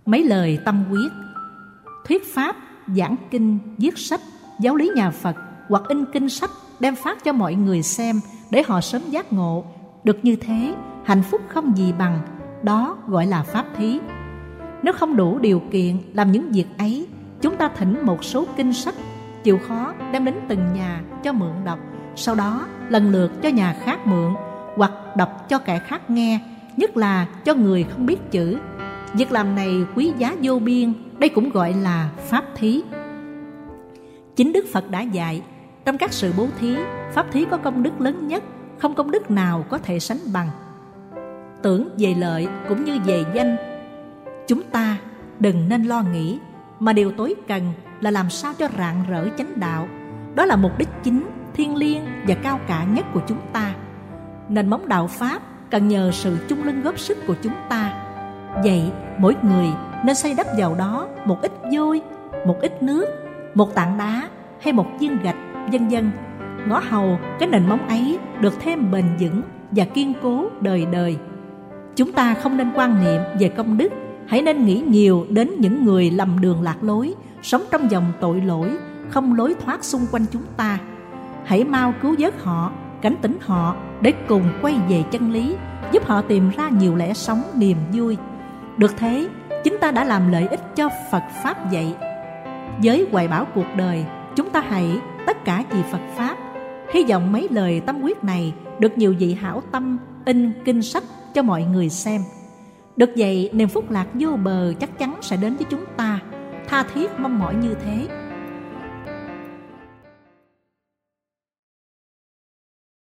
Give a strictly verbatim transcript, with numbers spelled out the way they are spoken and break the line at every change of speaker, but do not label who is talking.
Mấy lời tâm quyết, thuyết pháp, giảng kinh, viết sách, giáo lý nhà Phật hoặc in kinh sách đem phát cho mọi người xem để họ sớm giác ngộ. Được như thế, hạnh phúc không gì bằng, đó gọi là pháp thí. Nếu không đủ điều kiện làm những việc ấy, chúng ta thỉnh một số kinh sách, chịu khó đem đến từng nhà cho mượn đọc, sau đó lần lượt cho nhà khác mượn hoặc đọc cho kẻ khác nghe, nhất là cho người không biết chữ. Việc làm này quý giá vô biên, đây cũng gọi là pháp thí. Chính Đức Phật đã dạy, trong các sự bố thí, pháp thí có công đức lớn nhất, không công đức nào có thể sánh bằng. Tưởng về lợi cũng như về danh, chúng ta đừng nên lo nghĩ, mà điều tối cần là làm sao cho rạng rỡ chánh đạo. Đó là mục đích chính, thiêng liêng và cao cả nhất của chúng ta. Nền móng đạo Pháp cần nhờ sự chung lưng góp sức của chúng ta. Vậy mỗi người nên xây đắp vào đó một ít vôi, một ít nước, một tảng đá hay một viên gạch, vân vân, ngõ hầu cái nền móng ấy được thêm bền vững và kiên cố đời đời. Chúng ta không nên quan niệm về công đức, hãy nên nghĩ nhiều đến những người lầm đường lạc lối, sống trong dòng tội lỗi, không lối thoát xung quanh chúng ta. Hãy mau cứu vớt họ, cảnh tỉnh họ để cùng quay về chân lý, giúp họ tìm ra nhiều lẽ sống niềm vui. Được thế, chúng ta đã làm lợi ích cho Phật Pháp dạy. Với hoài bão cuộc đời, chúng ta hãy tất cả vì Phật Pháp. Hy vọng mấy lời tâm quyết này được nhiều vị hảo tâm in kinh sách cho mọi người xem. Được vậy, niềm phúc lạc vô bờ chắc chắn sẽ đến với chúng ta. Tha thiết mong mỏi như thế.